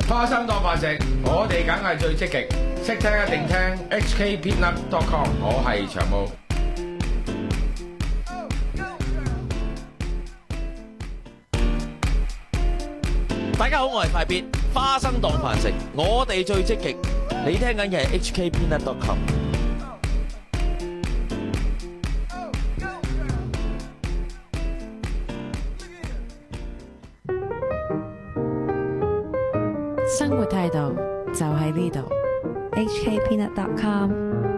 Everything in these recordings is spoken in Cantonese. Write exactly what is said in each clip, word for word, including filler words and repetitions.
花生當飯食，我哋梗係最積極，識聽一定聽 H K Peanut dot com， 我係長毛。 大家好，我係快必，花生當飯食，我哋最積極。你聽緊嘅係 H K Peanut dot com。 生活態度就喺呢度 ，H K Peanut dot com。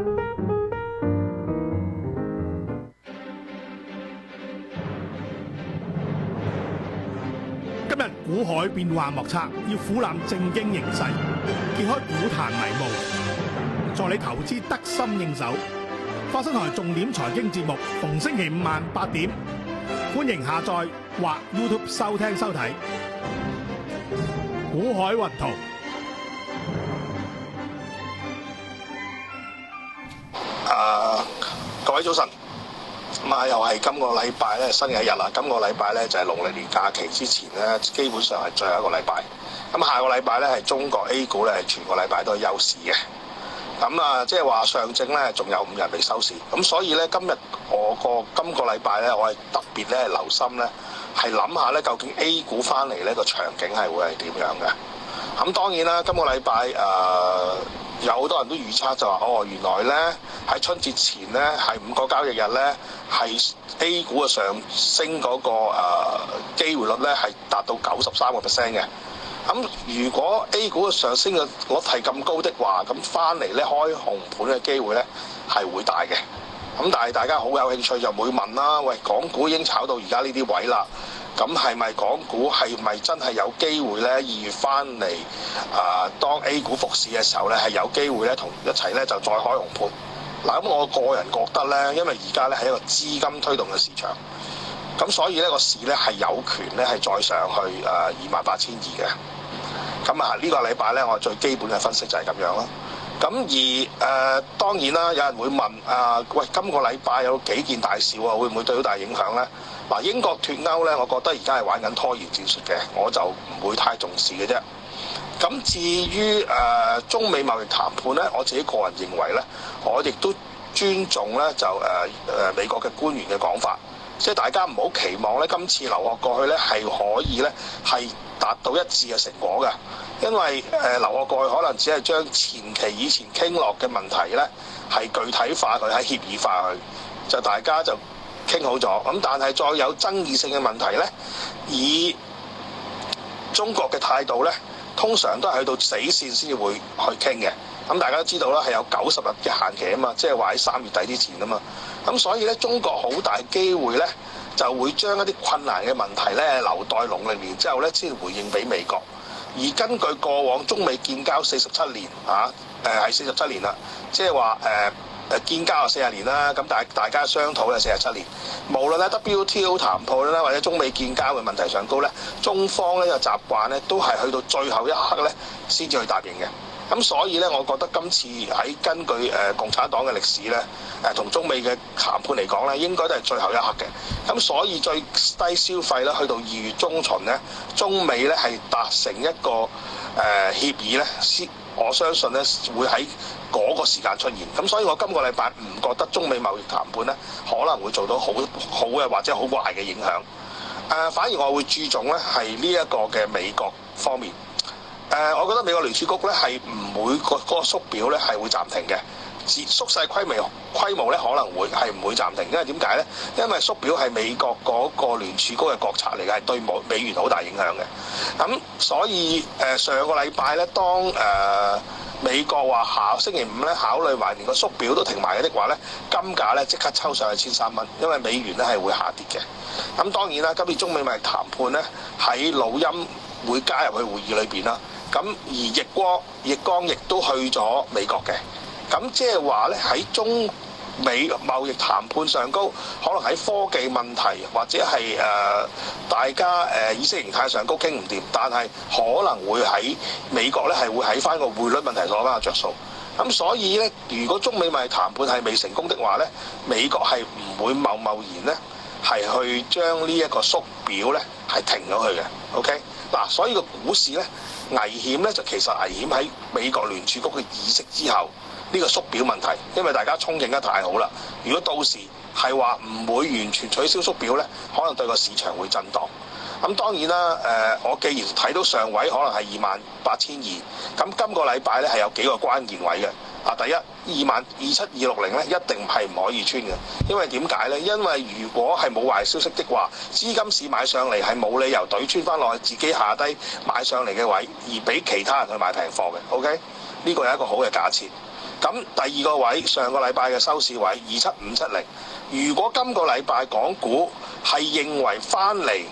今日股海變幻莫測，要俯瞰正經形勢，揭開股壇迷霧，助你投資得心應手。花生台重點財經節目，逢星期五晚八點，歡迎下載或 YouTube 收聽收睇。股海雲圖， 啊，各位早晨。咁啊，又係今個禮拜咧，新嘅一日啦。今個禮拜咧就係農曆年假期之前咧，基本上係最後一個禮拜。咁下個禮拜咧係中國 A 股咧係全個禮拜都係休市嘅。咁啊，即係話上證咧仲有五日未收市。咁所以咧今日我個今個禮拜咧，我係特別咧留心咧，係諗下咧究竟 A 股翻嚟呢個場景係會係點樣嘅。咁當然啦，今個禮拜誒。呃有好多人都預測就話，哦，原來咧喺春節前咧係五個交易日咧係 A 股嘅上升嗰、那個誒、呃、機會率咧係達到九十三個 percent 嘅。咁如果 A 股嘅上升嘅率係咁高的話，咁翻嚟咧開紅盤嘅機會咧係會大嘅。咁但係大家好有興趣就會問啦，喂，港股已經炒到而家呢啲位啦。咁係咪港股係咪真係有機會咧？二月翻嚟啊，當 A 股復市嘅時候咧，係有機會咧同一齊咧就再開紅盤。嗱，咁我個人覺得咧，因為而家咧係一個資金推動嘅市場，咁所以咧個市咧係有權咧係再上去誒二萬八千二嘅。咁啊呢個禮拜咧，我最基本嘅分析就係咁樣啦。咁而誒、呃、當然啦，有人會問啊、呃，喂，今個禮拜有幾件大事喎，會唔會對到大影響咧？嗱，英國脫歐咧，我覺得而家係玩緊拖延戰術嘅，我就唔會太重視嘅啫。咁至於誒、呃、中美貿易談判咧，我自己個人認為咧，我亦都尊重咧就誒誒、呃、美國嘅官員嘅講法，即係大家唔好期望咧今次留學過去咧係可以咧係達到一致嘅成果嘅，因為誒、呃、留學過去可能只係將前期以前傾落嘅問題咧係具體化佢，喺協議化佢，就大家就傾好咗。咁但係再有爭議性嘅問題咧，以中國嘅態度咧，通常都係去到死線先至會去傾嘅。咁大家都知道啦，係有九十日嘅限期啊嘛，即係話喺三月底之前啊嘛。咁所以咧，中國好大機會咧，就會將一啲困難嘅問題咧，留待農曆年之後咧，先回應俾美國。而根據過往中美建交四十七年啊，誒係四十七年啦，即係話誒誒建交啊四十年啦，咁大大家商討咧四十七年。無論喺 W T O 談判咧，或者中美建交嘅問題上高咧，中方咧嘅習慣咧，都係去到最後一刻咧，先至去答應嘅。咁所以咧，我覺得今次喺根據誒、呃、共產黨嘅歷史咧，誒、呃、同中美嘅談判嚟講咧，應該都係最後一刻嘅。咁所以最低消費咧，去到二月中旬咧，中美咧係達成一個誒、呃、協議咧，先我相信咧會喺嗰個時間出現。咁所以我今個禮拜唔覺得中美貿易談判咧可能會做到好好嘅或者好壞嘅影響。誒、呃，反而我會注重咧係呢一個嘅美國方面。誒、呃，我覺得美國聯儲局咧係唔會個嗰個縮表咧係會暫停嘅，縮細規模規模咧可能會係唔會暫停，因為點解咧？因為縮表係美國嗰個聯儲局嘅國策嚟嘅，係對美元好大影響嘅。咁、嗯、所以誒、呃、上個禮拜咧，當誒、呃、美國話下星期五咧考慮埋連個縮表都停埋嘅的話咧，金價咧即刻抽上去千三蚊，因為美元咧係會下跌嘅。咁、嗯、當然啦，今次中美貿易談判咧喺老欽會加入去會議裏邊啦。咁而易光、易光亦都去咗美國嘅，咁即係話咧喺中美貿易談判上高，可能喺科技問題或者係誒、呃、大家誒、呃、意識形態上高傾唔掂，但係可能會喺美國咧係會喺翻個匯率問題攞翻個着數。咁所以咧，如果中美貿易談判係未成功的話咧，美國係唔會貿貿然咧係去將呢一個縮表咧係停咗佢嘅。OK。 嗱，所以個股市咧危險咧就其實危險喺美國聯儲局嘅議息之後呢、這個縮表問題，因為大家憧憬得太好啦。如果到時係話唔會完全取消縮表咧，可能對個市場會震盪。咁當然啦，誒、呃，我既然睇到上位可能係二萬八千二，咁今個禮拜咧係有幾個關鍵位嘅。啊，第一二萬二七二六零咧，一定係唔可以穿嘅，因為點解咧？因為如果係冇壞消息的話，資金市買上嚟係冇理由懟穿翻落去自己下低買上嚟嘅位，而俾其他人去買平貨嘅。OK， 呢個係一個好嘅假設。咁第二個位，上個禮拜嘅收市位二七五七零，如果今個禮拜港股係認為翻嚟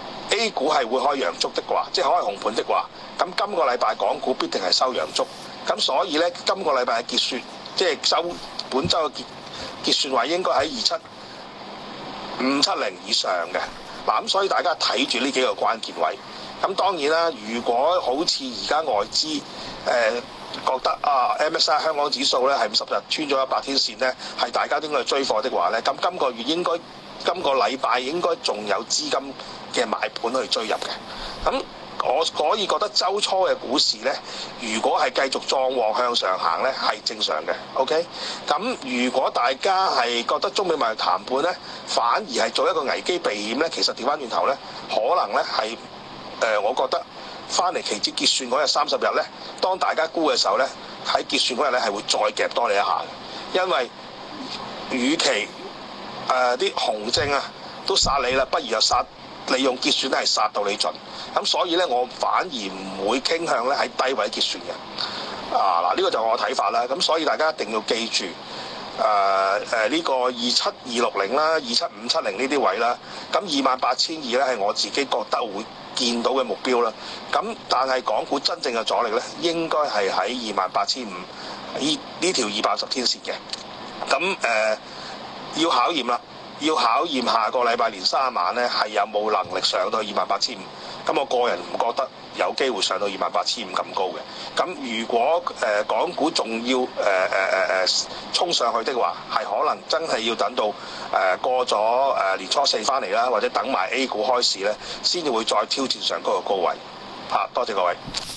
A 股係會開陽燭的話，即係開紅盤的話，咁今個禮拜港股必定係收陽燭。咁所以咧，今個禮拜嘅結算，即係周本週嘅結結算位應該喺二七五七零以上嘅。嗱，咁所以大家睇住呢幾個關鍵位。咁當然啦，如果好似而家外資誒、呃、覺得啊 M S C I 香港指數咧係五十日穿咗一百天線咧，係大家應該追貨的話咧，咁今個月應該今個禮拜應該仲有資金嘅買盤去追入嘅。咁我可以覺得週初嘅股市咧，如果係繼續壯旺向上行咧，係正常嘅。OK， 咁如果大家係覺得中美貿易談判咧，反而係做一個危機避險咧，其實調翻轉頭咧，可能咧係誒，我覺得翻嚟期指結算嗰日三十日咧，當大家沽嘅時候咧，喺結算嗰日咧係會再夾多你一下嘅，因為與其誒啲、呃、紅證啊都殺你啦，不如又殺利用結算咧係殺到你盡。咁所以咧，我反而唔會傾向咧喺低位結算嘅。啊嗱，呢個就係我睇法啦。咁所以大家一定要記住，誒誒呢個二七二六零啦、二七五七零呢啲位啦。咁二萬八千二咧係我自己覺得會見到嘅目標啦。咁但係港股真正嘅阻力咧，應該係喺二萬八千五呢呢條二百十天線嘅。咁誒、呃、要考驗啦。要考驗下個禮拜連三晚咧，係有冇能力上到二萬八千五？咁我個人唔覺得有機會上到二萬八千五咁高嘅。咁如果誒、呃、港股仲要誒誒誒誒衝上去的話，係可能真係要等到誒、呃、過咗誒、呃、年初四翻嚟啦，或者等埋 A 股開市咧，先至會再挑戰上嗰個高位。嚇、啊，多謝各位。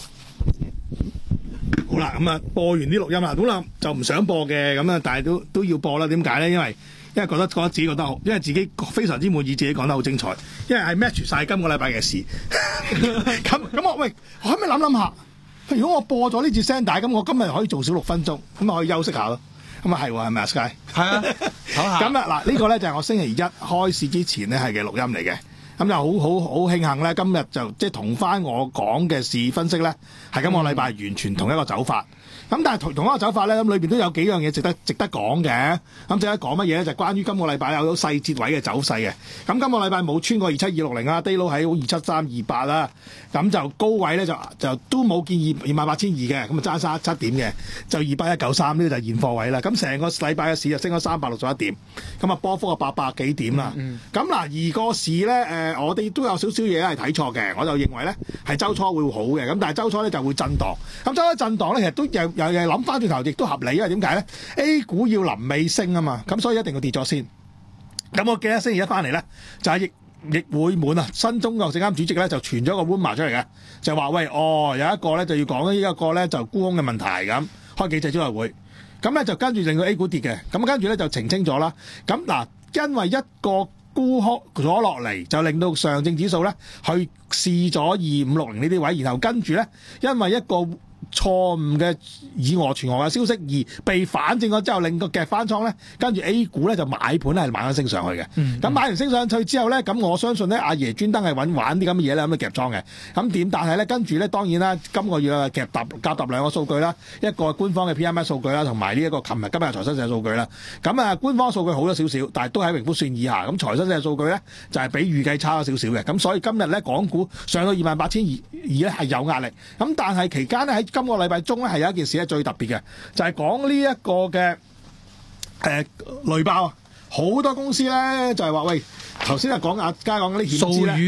好啦，咁啊播完啲錄音啦，咁啦就唔想播嘅，咁啊但係都都要播啦。點解咧？因為因為覺得覺得自己覺得好，因為自己非常之滿意自己講得好精彩，因為係 match 晒今個禮拜嘅事。咁咁我喂，我可唔可以諗諗下？如果我播咗呢節聲帶，咁我今日可以做少六分鐘，咁啊可以休息下咯。咁啊係喎，係咪啊 Sky？ 係啊，唞下。 咁啊嗱，呢個咧就係我星期一開市之前咧係嘅錄音嚟嘅。咁就好好好慶幸咧，今日就即係同翻我講嘅市分析咧，係今個禮拜完全同一個走法。咁但係同同一個走法咧，咁裏邊都有幾樣嘢值得值得講嘅。咁值得講乜嘢咧？就係、關於今個禮拜有細節位嘅走勢嘅。咁今個禮拜冇穿過二七二六零啊 ，day low 喺二七三二八啦。咁就高位咧就就都冇見二二萬八千二嘅，咁啊爭三七點嘅，就二八一九三呢個就係現貨位啦。咁成個禮拜嘅市就升咗三百六十一點，咁啊波幅啊八百幾點啦。咁嗱、嗯，而個市咧誒、呃，我哋都有少少嘢係睇錯嘅，我就認為咧係週初會好嘅，咁但係週初咧就會震盪。咁週初震盪咧其實都有有嘢諗翻轉頭，亦都合理，因為點解咧 ？A 股要臨尾升啊嘛，咁所以一定要跌咗先。咁我記得星期一翻嚟咧，就係、是、亦亦會滿啊！新中國證監主席咧就傳咗個 rumor 出嚟嘅，就話喂，哦有一個咧就要講呢一個咧就沽空嘅問題咁，開記者招待會，咁咧就跟住令到 A 股跌嘅，咁跟住咧就澄清咗啦。咁嗱，因為一個沽空咗落嚟，就令到上證指數咧去試咗二五六零呢啲位，然後跟住咧因為一個錯誤嘅以訛傳訛嘅消息而被反證咗之後，令個夾翻倉咧，跟住 A 股咧就買盤咧係慢慢升上去嘅。咁、嗯嗯、買完升上去之後咧，咁我相信咧阿爺專登係揾玩啲咁嘅嘢咧，咁樣夾倉嘅。咁點？但係咧跟住咧，當然啦，今個月啊夾搭夾搭兩個數據啦，一個官方嘅 P M I 數據啦，同埋呢一個琴日今日財新社數據啦。咁啊，官方數據好咗少少，但係都喺榮枯線以下。咁財新社數據咧就係、是、比預計差咗少少嘅。咁所以今日咧港股上到二萬八千二二咧係有壓力。咁但係期間咧喺今個禮拜中咧係有一件事咧最特別嘅，就係、是、講呢一個嘅誒、呃、雷爆，好多公司咧就係、是、話喂，頭先係講阿家講嗰啲險資咧，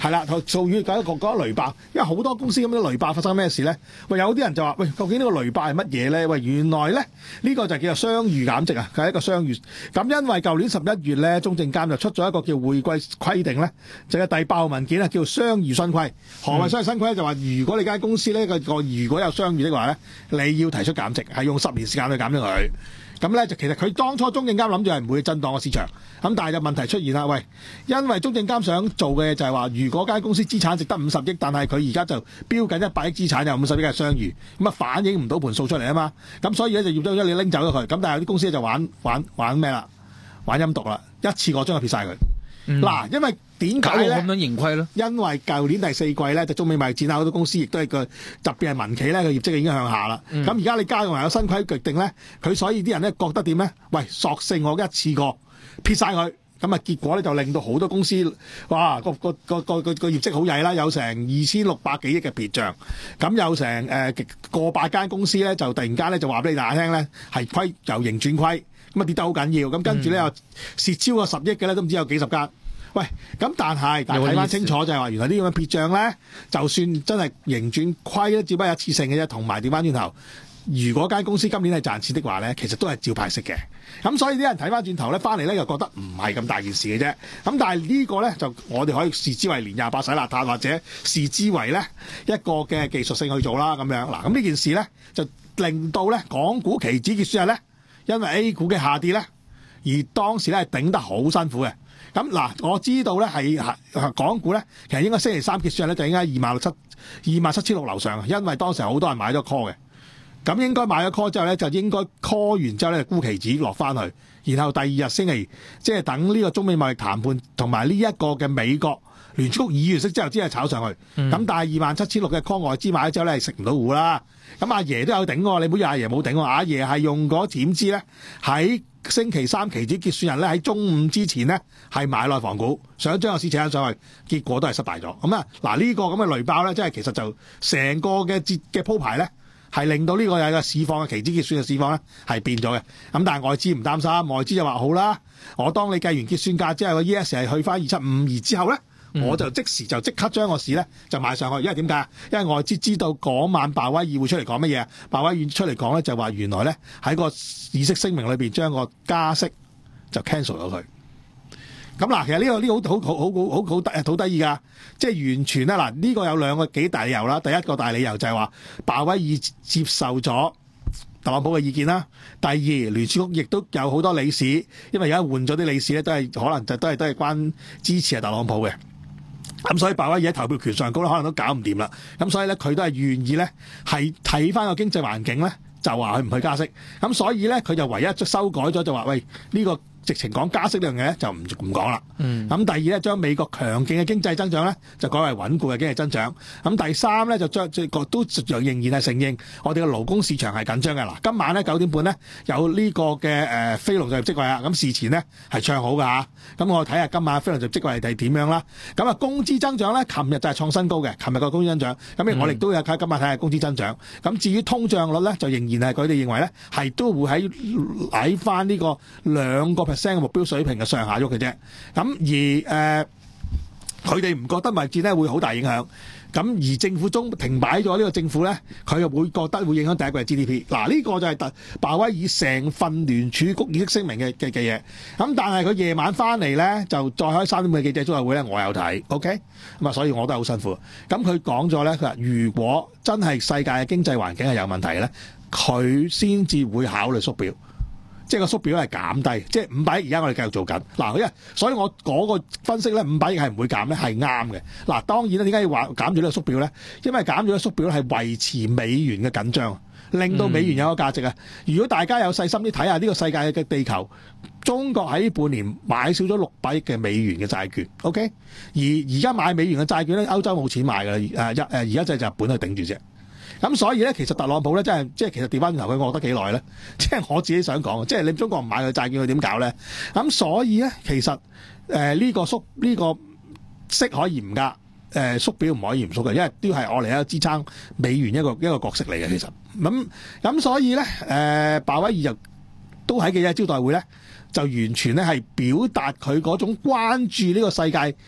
係啦，數語講一個講雷暴，因為好多公司咁樣雷暴發生咩事咧？喂，有啲人就話：喂，究竟呢個雷暴係乜嘢咧？喂，原來咧呢、呢個就叫做商譽減值啊，佢係一個商譽。咁因為舊年十一月咧，中證監就出咗一個叫會計規定咧，就係、是、第八號文件啊，叫商譽新規。何謂商譽新規咧？就話如果你間公司呢個個如果有商譽的話咧，你要提出減值，係用十年時間去減咗佢。咁咧就其實佢當初中證監諗住係唔會震盪個市場，咁但係就問題出現啦。喂，因為中證監想做嘅就係話，如果間公司資產值得五十億，但係佢而家就標緊一百億資產，有五十億嘅商譽，咁啊反映唔到盤數出嚟啊嘛。咁所以咧就要將你拎走咗佢。咁但係有啲公司就玩玩玩咩啦？玩陰毒啦，一次過將佢撇晒佢。嗱、嗯，因為點解咧？ 咁樣盈虧咧？ 因為舊年第四季咧，就中美貿易戰啊，好多公司亦都係個特別係民企咧，個業績已經向下啦。咁而家你加上有新規決定咧，佢所以啲人咧覺得點咧？喂，索性我一次過撇晒佢，咁啊結果咧就令到好多公司哇個個個個個個業績好曳啦，有成二千六百幾億嘅撇帳，咁有成誒、呃、過百間公司咧就突然間咧就話俾你大家聽咧係虧由盈轉虧，咁啊跌得好緊要，咁跟住咧又蝕超過十億嘅咧都唔知有幾十間。喂，咁但係，但係睇翻清楚就係話，原來呢咁嘅撇帳咧，就算真係盈轉虧咧，只不過一次性嘅啫。同埋調翻轉頭，如果間公司今年係賺錢的話咧，其實都係照派息嘅。咁所以啲人睇翻轉頭咧，翻嚟咧又覺得唔係咁大件事嘅啫。咁但係呢個咧就我哋可以視之為年廿八洗邋遢，或者視之為咧一個嘅技術性去做啦。咁樣嗱，咁呢件事咧就令到咧港股期指結算日咧，因為 A 股嘅下跌咧，而當時咧係頂得好辛苦嘅。咁嗱，我知道咧係港股咧，其實應該星期三結算咧就應該二萬六七二萬七千六樓上，因為當時好多人買咗 call 嘅。咁應該買咗 call 之後咧，就應該 call 完之後咧沽期指落翻去，然後第二日星期即係等呢個中美貿易談判同埋呢一個嘅美國聯儲局議息之後，先係炒上去。咁、嗯、但係二萬七千六嘅 call 外資買咗之後咧，係食唔到糊啦。咁阿爺都有頂喎，你唔好以為阿爺冇頂喎，阿爺係用嗰點資咧喺星期三期指結算日咧喺中午之前咧係買內房股，想將個市扯上去，結果都係失敗咗。咁啊嗱呢個咁嘅雷爆咧，即係其實就成個嘅節嘅鋪排咧，係令到呢個有嘅市況嘅期指結算嘅市況咧係變咗嘅。咁但係外資唔擔心，外資就話好啦，我當你計完結算價之後個 E S 係去翻二七五二之後咧。嗯、我就即時就即刻將個市咧就買上去，因為點解？因為外資知道嗰晚鮑威爾會出嚟講乜嘢？鮑威爾出嚟講咧就話原來咧喺個議息聲明裏邊將個加息就 cancel 咗佢。咁嗱，其實呢、呢個呢、呢個好好好好好好得好得意㗎，即係完全咧嗱，呢、呢個有兩個幾大理由啦。第一個大理由就係話鮑威爾接受咗特朗普嘅意見啦。第二，聯儲局亦都有好多理事，因為而家換咗啲理事咧，都係可能就都係都係關支持係特朗普嘅。咁所以鮑威爾喺投票權上高咧，可能都搞唔掂啦。咁所以咧，佢都係願意咧，係睇翻個經濟環境咧，就話佢唔去加息。咁所以咧，佢就唯一修改咗，就話喂呢個直情講加息呢樣嘢咧，就唔唔講啦。咁、嗯、第二咧，將美國強勁嘅經濟增長咧，就改為穩固嘅經濟增長。咁第三咧，就將即係都仍然係承認我哋嘅勞工市場係緊張嘅。嗱，今晚咧九點半咧有呢個嘅誒非農就業職位啊。咁事前咧係唱好㗎嚇。咁我睇下今晚非農就業職位係點樣啦。咁啊工資增長咧，琴日就係創新高嘅。琴日個工資增長，咁我哋都有睇今晚睇下工資增長。咁至於通脹率咧，就仍然係佢哋認為咧係都會喺喺翻呢個兩個percent 嘅目標水平嘅上下喐嘅啫，咁而誒佢哋唔覺得貿易戰咧會好大影響，咁而政府中停擺咗呢個政府咧，佢又會覺得會影響第一季嘅 G D P。嗱呢個就係特鮑威爾成份聯儲局議息聲明嘅嘅嘅嘢，咁但係佢夜晚翻嚟咧就再開三點嘅記者招待會咧，我有睇 ，OK， 咁啊所以我都係好辛苦。咁佢講咗咧，佢話如果真係世界嘅經濟環境係有問題咧，佢先至會考慮縮表。即係個縮表係減低，即係五百億而家我哋繼續做緊。嗱，因為所以我嗰個分析咧，五百億係唔會減咧，係啱嘅。嗱，當然啦，點解要話減住呢個縮表咧？因為減住呢個縮表係維持美元嘅緊張，令到美元有個價值啊。嗯、如果大家有細心啲睇下呢個世界嘅地球，中國喺半年買少咗六百億嘅美元嘅債券 ，OK？ 而而家買美元嘅債券咧，歐洲冇錢買㗎啦，誒誒而家就係日本去頂住啫。咁所以咧，其實特朗普咧，真係即係其實調翻轉頭，佢餓得幾耐咧？即係我自己想講，即係你中國唔買佢債券，佢點搞咧？咁所以咧，其實誒呢、呃這個縮呢、這個息可以唔加，誒、呃、縮表唔可以唔縮嘅，因為都係我嚟一個支撐美元一個一個角色嚟嘅。其實咁咁所以咧，誒、呃、鮑威爾就都喺記者招待會咧，就完全咧係表達佢嗰種關注呢個世界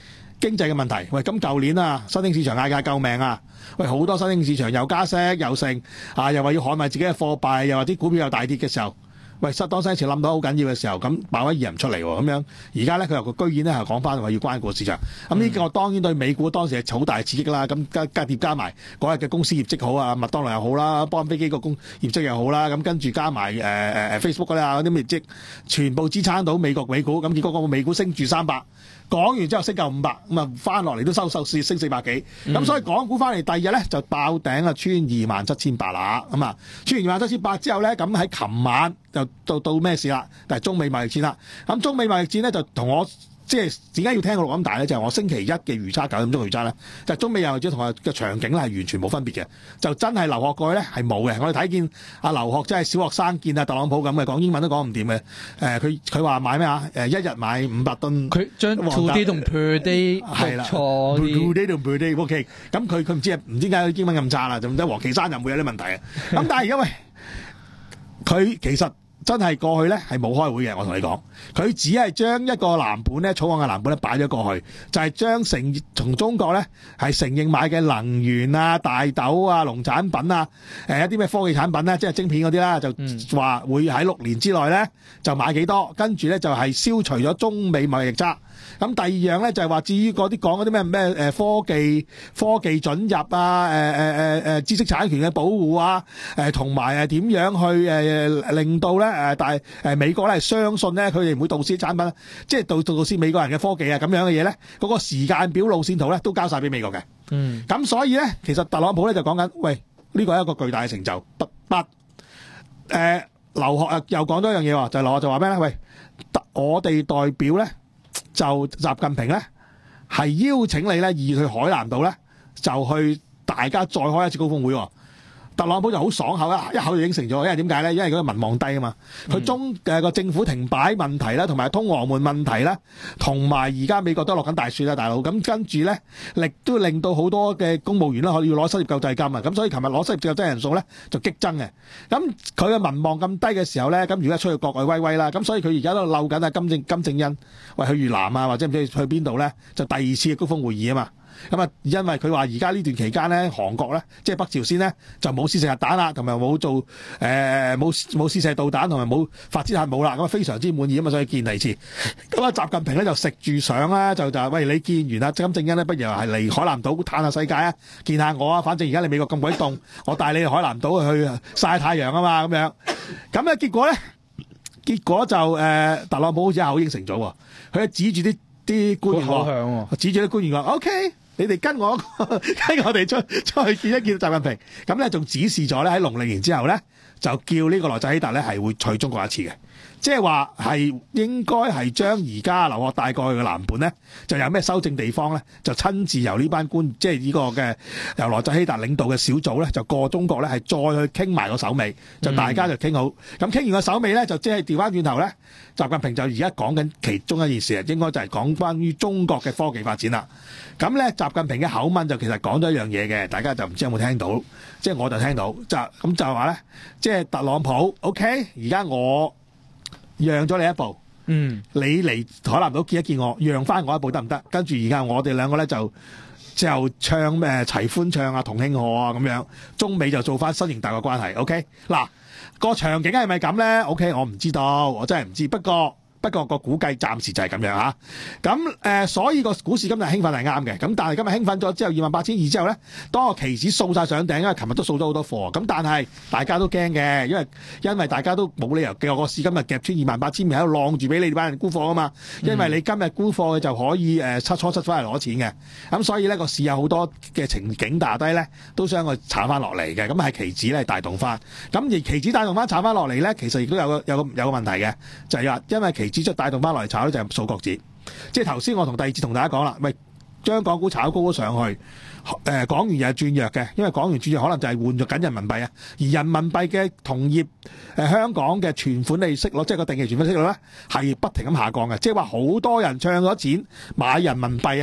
經濟嘅問題。喂，咁舊年啊，新興市場嗌嗌救命啊！喂，好多新興市場又加息又剩啊，又話要捍衞自己嘅貨幣，又話啲股票又大跌嘅時候。喂，失當西前冧到好緊要嘅時候，咁鮑威爾唔出嚟喎，咁樣而家咧佢又居然咧係講翻話要關顧市場，咁呢個當然對美股當時係好大刺激啦。咁加加疊加埋嗰日嘅公司業績好啊，麥當勞又好啦，波音飛機個公業績又好啦，咁跟住加埋誒誒誒 Facebook 嗰啲啊嗰啲業績，全部支撐到美國美股，咁結果個美股升住三百。講完之後升夠五百，咁啊翻落嚟都收收市升四百幾，咁、嗯、所以港股翻嚟第二日咧就爆頂啊，穿二萬七千八啦，咁啊穿完二萬七千八之後咧，咁喺琴晚就到到咩事啦？但係中美貿易戰啦，咁中美貿易戰咧就同我即係點解要聽我錄咁大咧？就係、是、我星期一嘅預測九點鐘預測咧，就係、中美貿易戰同我嘅場景咧係完全冇分別嘅，就真係留學過去咧係冇嘅。我哋睇見阿留學真係小學生見阿特朗普咁嘅，講英文都講唔掂嘅。誒佢佢話買咩啊？誒一日買五百噸。佢將 today 同 per day 係啦， 錯啲 today 同 per day OK。咁佢佢唔知唔知點解英文咁差啦，就唔知黃岐山又唔會有啲問題嘅。咁但係因為佢其實。真係過去咧係冇開會嘅，我同你講，佢只係將一個藍本咧草案嘅藍本咧擺咗過去，就係、是、將承從中國咧係承認買嘅能源啊、大豆啊、農產品啊、誒一啲咩科技產品咧，即係晶片嗰啲啦，就話會喺六年之內咧就買幾多，跟住咧就係消除咗中美貿易逆差。咁第二樣咧就係話，至於嗰啲講嗰啲咩咩誒科技科技准入啊、誒誒誒誒知識產權嘅保護啊、誒同埋誒點樣去誒、呃、令到咧誒大誒美國咧係相信咧佢哋唔會盜竊產品，即係盜盜竊美國人嘅科技啊咁樣嘅嘢咧，嗰、嗰個時間表路線圖咧都交晒俾美國嘅。嗯，咁所以咧其實特朗普咧就講緊，喂呢個係一個巨大嘅成就，不不誒劉鶴又講咗一樣嘢喎，就劉鶴就話咩咧？喂，我哋代表咧。就習近平咧係邀請你咧二月去海南島咧就去大家再開一次高峰會喎。特朗普就好爽口啦，一口就應承咗，因為點解咧？因為嗰個民望低啊嘛，佢中誒個政府停擺問題啦，同埋通俄門問題啦，同埋而家美國都落緊大雪啦，大佬咁跟住咧，亦都令到好多嘅公務員啦可以攞失業救濟金啊，咁所以琴日攞失業救濟人數咧就激增嘅。咁佢嘅民望咁低嘅時候咧，咁而家出去國外威威啦，咁所以佢而家都漏緊啊金正金正恩喂去越南啊，或者唔知去邊度咧，就第二次嘅高峰會議啊嘛。咁啊，因為佢話而家呢段期間咧，韓國咧，即係北朝鮮咧，就冇試射核彈啦，同埋冇做誒冇冇試射導彈，同埋冇發展核武啦，咁啊非常之滿意啊嘛，所以見第二次。咁啊，習近平咧就食住相啦，就就喂你見完啊金正恩咧，不如係嚟海南島嘆下世界啊，見下我啊，反正而家你美國咁鬼凍，我帶你去海南島去曬太陽啊嘛，咁樣。咁啊結果咧，結果就誒、呃、特朗普好似一口應承咗喎，佢指住啲啲官員喎，指住啲官員話 OK。你哋跟我跟我哋出出去見一見習近平，咁咧仲指示咗咧喺農曆年之後咧，就叫呢個萊澤希達咧係會去中國一次嘅，即係話係應該係將而家留學帶過去嘅藍本咧，就有咩修正地方咧，就親自由呢班官，即係呢個嘅由萊澤希達領導嘅小組咧，就過中國咧係再去傾埋個手尾，就大家就傾好。咁傾、嗯、完個手尾咧，就即係調翻轉頭咧，習近平就而家講緊其中一件事啊，應該就係講關於中國嘅科技發展啦。咁咧，習近平嘅口吻就其實講咗一樣嘢嘅，大家就唔知有冇聽到，即係我就聽到，就咁就話咧，即係特朗普 OK，而家我讓咗你一步，嗯，你嚟海南島見一見我，讓翻我一步得唔得？跟住而家我哋兩個咧就就唱咩齊歡唱啊、同慶賀啊咁樣，中美就做翻新型大國關係 OK。嗱，個場景係咪咁咧 OK，我唔知道，我真係唔知，不過。不過個估計暫時就係咁樣嚇，咁誒、呃，所以個股市今日興奮係啱嘅。咁但係今日興奮咗之後，二萬八千二之後咧，當個期指掃晒上頂，因為琴日都掃咗好多貨。咁但係大家都驚嘅，因為因為大家都冇理由嘅個市今日夾穿二萬八千二喺度晾住俾你哋班人沽貨啊嘛。因為你今日沽貨嘅就可以誒七初七翻嚟攞錢嘅。咁所以咧個市有好多嘅情景打低咧，都想佢炒翻落嚟嘅。咁係期指咧帶動翻。咁而期指帶動翻炒翻落嚟咧，其實亦都有個有個有個問題嘅，就係話因為期指出帶動翻落嚟炒咧就係數國指，即係頭先我同第二節同大家講啦，喂，將港股炒高咗上去，誒港元又係轉弱嘅，因為港元轉弱可能就係換咗緊人民幣啊，而人民幣嘅同業誒香港嘅存款利息率，即係個定期存款息率咧，係不停咁下降嘅，即係話好多人唱咗錢買人民幣啊，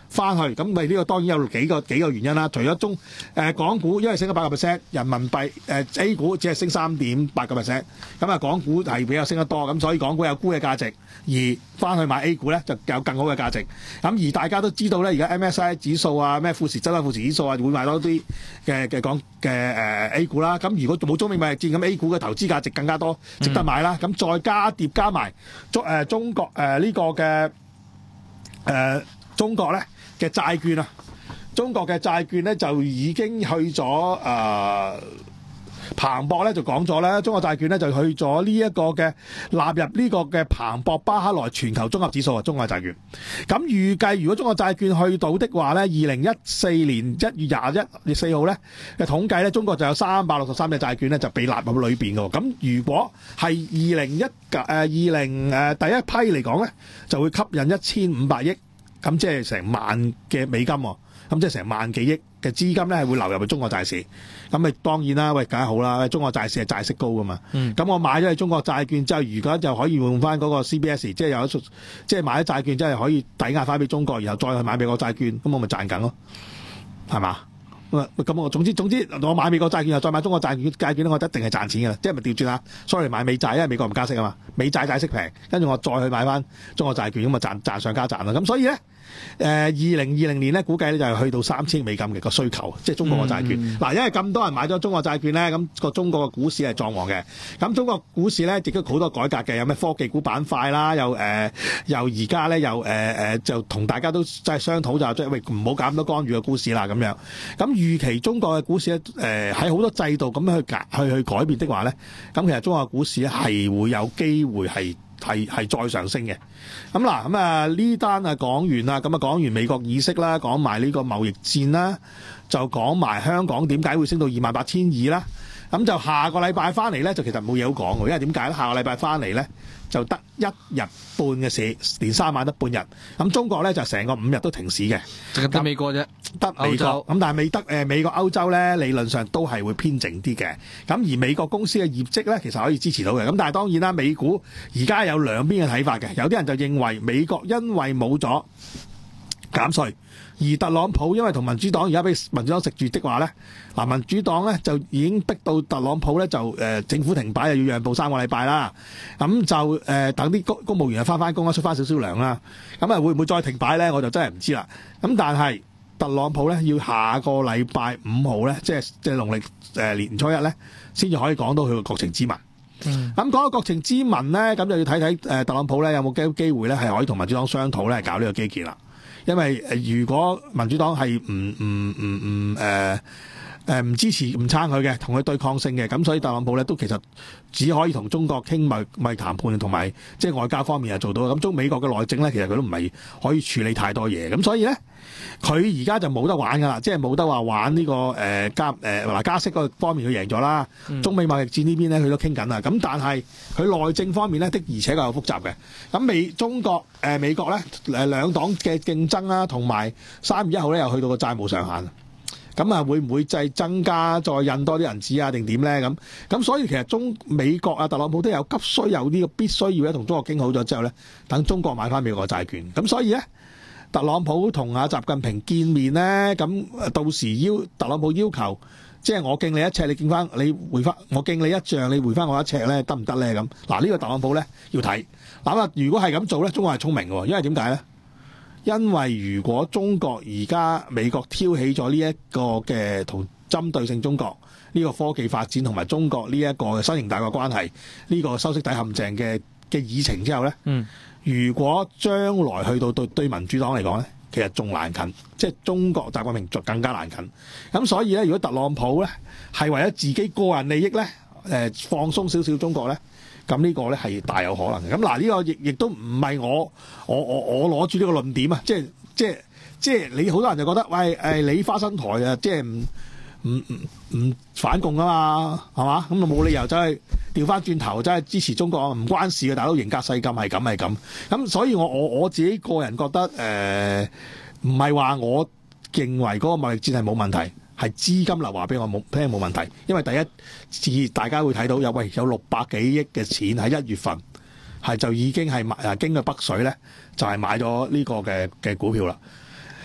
翻去，咁咪呢個當然有幾個幾個原因啦。除咗中誒、呃、港股因為升咗八個 percent，人民幣誒、呃、A 股只係升三點八個 percent，咁啊港股係比較升得多，咁所以港股有沽嘅價值，而翻去買 A 股咧就有更好嘅價值。咁而大家都知道咧，而家 M S I 指數啊、咩富時周富時指數啊，會買多啲嘅嘅港嘅誒 A 股啦。咁如果冇中美貿易戰，咁 A 股嘅投資價值更加多，值得買啦。咁、嗯、再加疊加埋中誒中國誒呢、呃這個嘅誒、呃、中國咧嘅債券啊，中國嘅債券咧就已經去咗誒、呃、彭博咧就講咗咧，中國債券咧就去咗呢一個嘅納入呢個嘅彭博巴克萊全球綜合指數啊，中國債券。咁預計如果中國債券去到的話咧，二零一四年一月廿一月四號咧嘅統計咧，中國就有三百六十三隻債券咧就被納入裏邊嘅。咁如果係二零一誒二零誒第一批嚟講咧，就會吸引一千五百億。咁即係成萬嘅美金喎，咁即係成萬幾億嘅資金咧係會流入去中國債市，咁咪當然啦，喂，梗係好啦，中國債市係債息高噶嘛，咁、嗯、我買咗去中國債券之後，如果就可以換翻嗰個 C B S， 即係有一即係買咗債券，即係可以抵押翻俾中國，然後再去買美國債券，咁我咪賺緊咯，係嘛？咁我總之總之我買美國債券又再買中國債券債券，我一定係賺錢㗎啦，即係咪調轉啊 ？sorry 買美債，因為美國唔加息啊嘛，美債債息平，跟住我再去買翻中國債券，咁啊賺賺上加賺啦。咁所以咧，誒二零二零年咧估計咧就係去到三千美金嘅個需求，即係中國嘅債券。嗱、嗯，因為咁多人買咗中國債券咧，咁個中國嘅股市係壯旺嘅。咁中國股市咧亦都好多改革嘅，有咩科技股板塊啦，又誒又而家咧又誒誒、呃、就同大家都即係商討就即係喂唔好搞咁多干預嘅股市啦咁樣。咁預期中國嘅股市咧，誒喺好多制度咁樣去改去去改變的話咧，咁其實中國嘅股市咧係會有機會係係係再上升嘅。咁嗱，咁啊呢單啊講完啦，咁啊講完美國議息啦，講埋呢個貿易戰啦，就講埋香港點解會升到二萬八千二啦。咁就下個禮拜翻嚟咧，就其實冇嘢好講嘅，因為點解咧？下個禮拜翻嚟咧就得一日半嘅市，連三晚得半日。咁中國咧就成個五日都停市嘅， 淨係得美國啫， 得美國。咁但係美得誒美國歐洲咧，理論上都係會偏靜啲嘅。咁而美國公司嘅業績咧，其實可以支持到嘅。咁但係當然啦，美股而家有兩邊嘅睇法嘅。有啲人就認為美國因為冇咗減稅，而特朗普因為同民主黨而家俾民主黨食住的話咧，嗱民主黨咧就已經逼到特朗普咧就誒、呃、政府停擺，又要讓步三個禮拜啦。咁就誒、呃、等啲公公務員啊翻翻工啦，出翻少少糧啦。咁啊會唔會再停擺咧？我就真係唔知啦。咁但係特朗普咧要下個禮拜五號咧，即係即係農曆誒年初一咧，先至可以講到佢個國情咨文。咁講到國情咨文咧，咁就要睇睇誒特朗普咧有冇機機會咧係可以同民主黨商討咧搞呢個基建啦。因為誒，如果民主黨係唔唔唔唔誒誒唔支持唔撐佢嘅，同佢對抗性嘅，咁所以特朗普咧都其實只可以同中國傾貿貿易談判，同埋即係外交方面係做到。咁中美國嘅內政咧，其實佢都唔係可以處理太多嘢。咁所以咧，佢而家就冇得玩噶啦，即係冇得話玩呢、這個誒、呃、加誒嗱、呃、加息嗰方面佢贏咗啦。嗯、中美貿易戰呢邊咧佢都傾緊啦。咁但係佢內政方面咧的而且確係複雜嘅。咁美中國誒、呃、美國咧誒兩黨嘅競爭啦，同埋三月一號咧又去到個債務上限。咁啊，會唔會再增加再印多啲銀紙啊？定點咧？咁咁，所以其實中美國啊，特朗普都有急需有呢個必須要咧，同中國傾好咗之後咧，等中國買翻美國嘅債券。咁所以咧，特朗普同阿習近平見面咧，咁到時要特朗普要求，即係我敬你一尺，你敬翻你回翻，我敬你一丈，你回翻我一尺咧，得唔得咧？咁嗱，呢個特朗普咧要睇。嗱啊，如果係咁做咧，中國係聰明嘅，因為點解咧？因為如果中國而家美國挑起咗呢一個嘅同針對性中國呢個科技發展同埋中國呢一個新型大國關係呢個修昔底陷阱嘅嘅議程之後咧，嗯，如果將來去到對對民主黨嚟講咧，其實仲難近，即係中國習近平就更加難近。咁所以咧，如果特朗普咧係為咗自己個人利益咧，誒放鬆少少中國咧。咁呢個咧係大有可能嘅。咁嗱，呢個亦亦都唔係我我我我攞住呢個論點啊！即係即係即係你好多人就覺得，喂誒你花生台啊，即係唔唔唔唔反共啊嘛，係嘛？咁就冇理由走去調翻轉頭，走去支持中國，唔關事嘅，大佬型格世禁係咁係咁。咁所以我我我自己個人覺得誒，唔係話我認為嗰個貿易戰係冇問題。係資金流話俾我冇聽冇問題，因為第一次大家會睇到有喂有六百幾億嘅錢喺一月份係就已經係買經過北水咧，就係、是、買咗呢個嘅嘅股票啦。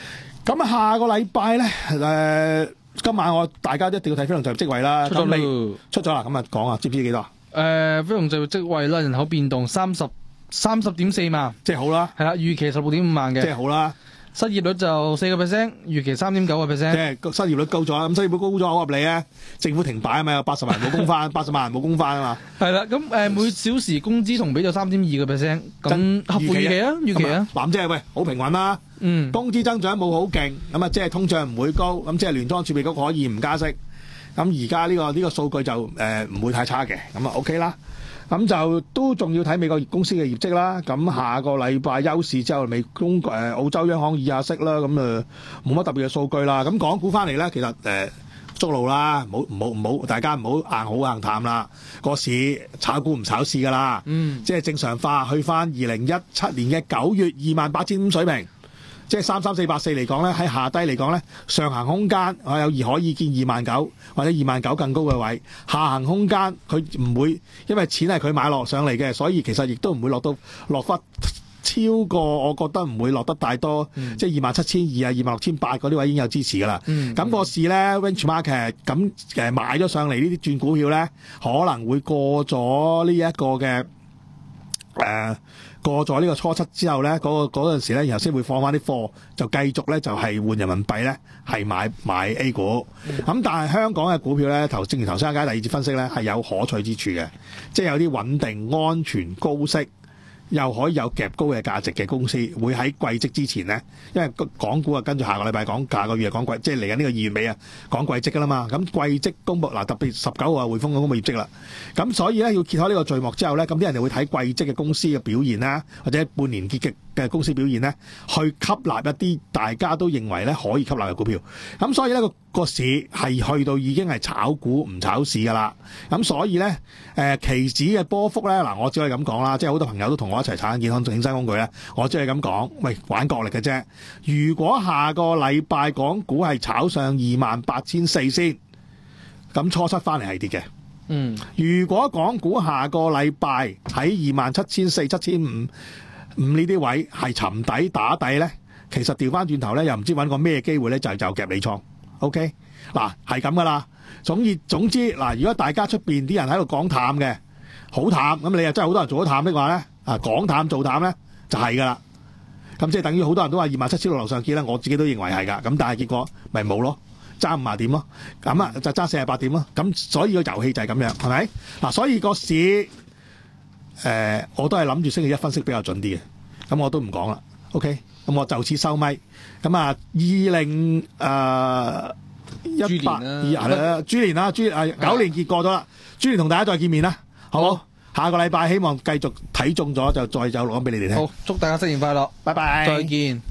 咁啊，下個禮拜咧誒，今晚我大家一定要睇非農就業職位啦。 出咗咁未咯出咗啦，咁啊講啊，知唔知幾多啊？ 誒，非農就業職位啦，人口變動三十三十點四萬， 即係好啦， 係啦，預期十六點五萬即嘅， 係好啦， 失業率就四個 percent，預期三點九個即 percent。 係個失業率高咗，咁失業率高咗好合理啊！政府停擺啊嘛，有八十萬人冇工翻，八十萬人冇工翻啊嘛。 係啦，咁誒每小時工資同比就三點二個 percent，咁合乎預期啊，預期啊， 嗱，即係喂，好平穩啦。 嗯， 工資增長冇好勁，咁啊即係通脹唔會高，咁即係聯邦儲備局可以唔加息。咁而家呢個呢個數據就誒唔會太差嘅，咁啊 OK 啦。咁就都仲要睇美國公司嘅業績啦。咁下個禮拜休市之後，美公誒澳洲央行議下息啦，咁誒冇乜特別嘅數據啦。咁港股翻嚟咧，其實誒捉路啦，唔好唔好唔好，大家唔好硬好硬淡啦。個市炒股唔炒市㗎啦， 嗯， 即係正常化，去翻二零一七年嘅九月二萬八千五水平。即係三三四八四嚟講咧，喺下低嚟講咧，上行空間我有而可以見二萬九或者二萬九更高嘅位，下行空間佢唔會，因為錢係佢買落上嚟嘅，所以其實亦都唔會落到落忽超過，我覺得唔會落得太多，嗯、即係二萬七千二啊、二萬六千八嗰啲位已經有支持㗎啦。咁、嗯、個市咧 range market 咁誒買咗上嚟呢啲轉股票咧，可能會過咗呢一個嘅誒。呃過咗呢個初七之後咧，嗰、嗰個嗰陣時咧，然後先會放翻啲貨，就繼續咧就係換人民幣咧，係買買 A 股。咁、嗯、但係香港嘅股票咧，頭正如頭先阿佳第二節分析咧，係有可取之處嘅，即係有啲穩定、安全、高息，又可以有夾高嘅價值嘅公司，會喺季績之前咧，因為港股啊跟住下個禮拜講，下個月講季，即係嚟緊呢個二月尾啊講季績㗎啦嘛。咁季績公佈嗱，特別十九號啊匯豐嘅公佈業績啦。咁所以咧要揭開呢個序幕之後咧，咁啲人就會睇季績嘅公司嘅表現啦，或者半年結嘅嘅公司表現咧，去吸納一啲大家都認為咧可以吸納嘅股票。咁所以咧個個市係去到已經係炒股唔炒市㗎啦。咁所以咧誒、呃、期指嘅波幅咧嗱，我只可以咁講啦，即係好多朋友都同我一齊炒緊健康衍生工具咧，我只係咁講，喂玩角力嘅啫。如果下個禮拜港股係炒上二萬八千四先，咁初七翻嚟係跌嘅。 嗯， 如果港股下個禮拜喺二萬七千四、七千五五呢啲位係沉底打底咧，其實調翻轉頭咧又唔知揾個咩機會咧，就係就夾你倉。OK，嗱係咁噶啦。總之總之嗱，如果大家出邊啲人喺度講淡嘅，好淡，咁你又真係好多人做咗淡的話咧，啊講淡做淡咧就係噶啦。咁即係等於好多人都話二萬七千六樓上見啦，我自己都認為係噶。咁但係結果咪冇咯。爭五十點咯，咁啊就爭四十八點咯，咁所以個遊戲就係咁樣，係咪？嗱，所以個市誒、呃，我都係諗住星期一分析比較準啲嘅，咁我都唔講啦。OK，咁我就此收咪。咁啊，二零誒一八二係啦，豬年啦，豬啊九年結過咗啦，豬年同大家再見面啦，好冇？好，下個禮拜希望繼續睇中咗就再有錄音俾你哋聽。 好，祝大家新年快樂， 拜拜， 再見。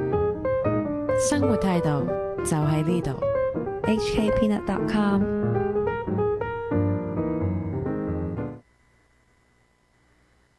生活態度就喺呢度。H K Peanut dot com